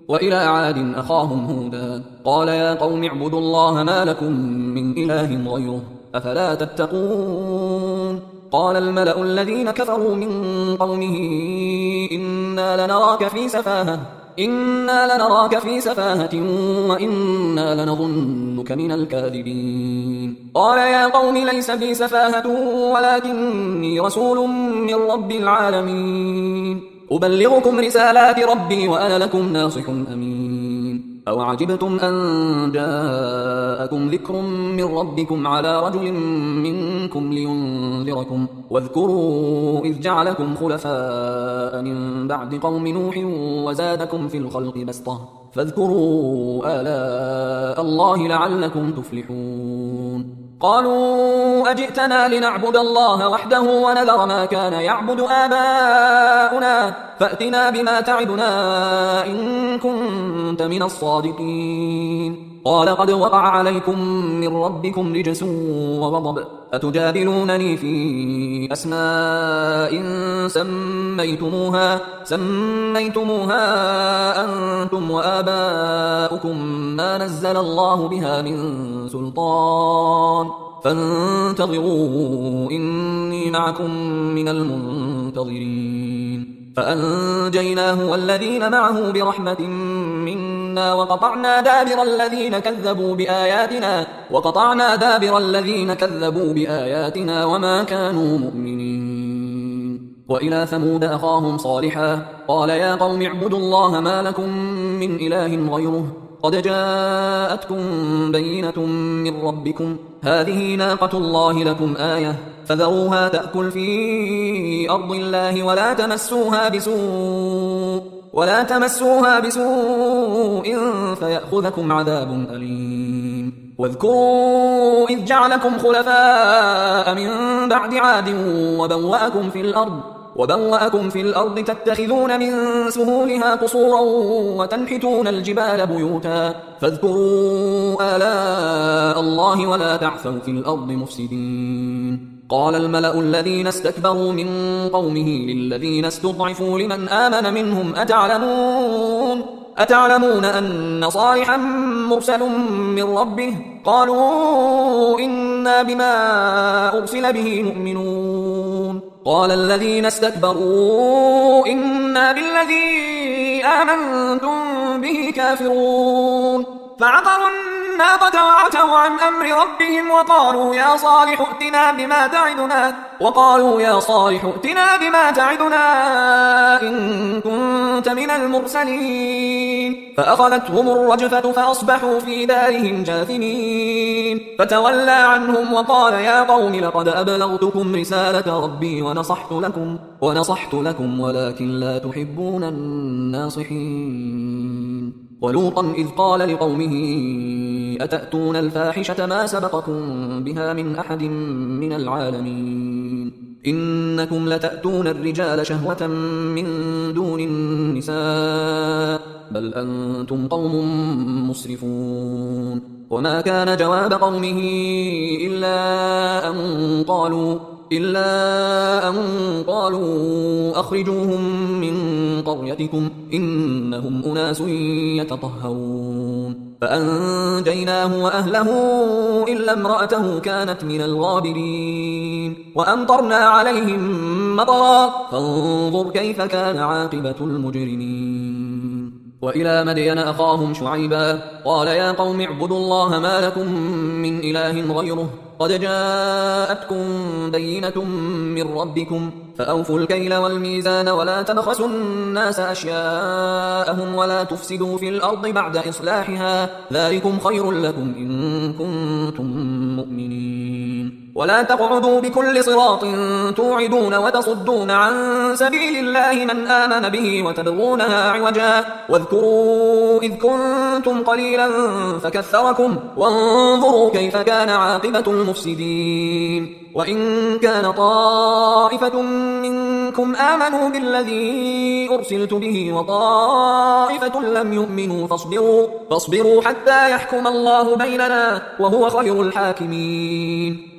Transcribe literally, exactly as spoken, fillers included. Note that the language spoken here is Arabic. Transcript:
وإلى عاد أخاهم هودا قال يا قوم اعبدوا الله ما لكم من إله غيره أفلا تتقون قال الملأ الذين كفروا من قومه إنا لنراك في سفاهة إنا لنراك في سفاهة وإنا لنظنك من الكاذبين قال يا قوم ليس بي سفاهة ولكني رسول من رب العالمين أبلغكم رسالات ربي وأنا لكم ناصح أمين أو عجبتم أن جاءكم ذكر من ربكم على رجل منكم لينذركم واذكروا إذ جعلكم خلفاء من بعد قوم نوح وزادكم في الخلق بسطة فاذكروا آلاء الله لعلكم تفلحون قالوا أجئتنا لنعبد الله وحده ونذر ما كان يعبد آباؤنا فأتنا بما تعدنا إن كنت من الصادقين قال قد وقع عليكم من ربكم رجس وغضب أتجادلونني في أسماء سميتموها سميتموها أنتم وآباؤكم ما نزل الله بها من سلطان فانتظروا إني معكم من المنتظرين فأنجيناه والذين معه برحمة منا وقطعنا دابر الذين كذبوا بآياتنا وقطعنا دابر الذين كذبوا بآياتنا وما كانوا مؤمنين وإلى ثمود أخاهم صالحا قال يا قوم اعبدوا الله ما لكم من إله غيره قد جاءتكم بينة من ربكم هذه ناقة الله لكم آية فذروها تأكل في أرض الله ولا تمسوها بسوء ولا تمسوها بسوء فيأخذكم عذاب أليم واذكروا إذ جعلكم خلفاء من بعد عاد وبوأكم في الأرض وبوأكم في الأرض تتخذون من سهولها قصورا وتنحتون الجبال بيوتا فاذكروا آلاء الله ولا تعثوا في الأرض مفسدين قال الملأ الذين استكبروا من قومه للذين استضعفوا لمن آمن منهم أتعلمون أتعلمون أن صالحا مرسل من ربه قالوا إنا بما أرسل به مؤمنون قال الذين استكبروا إنا بالذي آمنتم به كافرون فعقروا الناقة وعتوا عن أمر ربهم وقالوا يا صالح ائتنا بما تعدنا وقالوا يا صالح ائتنا بما تعدنا إن كنت من المرسلين فأخذتهم الرجفة فأصبحوا في دارهم جاثمين فتولى عنهم وقال يا قوم لقد أبلغتكم رسالة ربي ونصحت لكم ونصحت لكم ولكن لا تحبون الناصحين ولوطا إذ قال لقومه أتأتون الفاحشة ما سبقكم بها من أحد من العالمين إنكم لتأتون الرجال شهوة من دون النساء بل أنتم قوم مسرفون وما كان جواب قومه إلا أن قالوا إلا أن قالوا أخرجوهم من قريتكم إنهم أناس يتطهرون فأنجيناه وأهله إلا امرأته كانت من الغابرين وأمطرنا عليهم مطرا فانظر كيف كان عاقبة المجرمين وإلى مدين أخاهم شعيبا قال يا قوم اعبدوا الله ما لكم من إله غيره قد جاءتكم بينة من ربكم فأوفوا الكيل والميزان ولا تبخسوا الناس أشياءهم ولا تفسدوا في الأرض بعد إصلاحها ذلكم خير لكم إن كنتم مؤمنين ولا تقعدوا بكل صراط توعدون وتصدون عن سبيل الله من آمن به وتبغونها عوجا واذكروا إذ كنتم قليلا فكثركم وانظروا كيف كان عاقبة المفسدين وإن كان طائفة منكم آمنوا بالذي أرسلت به وطائفة لم يؤمنوا فاصبروا, فاصبروا حتى يحكم الله بيننا وهو خير الحاكمين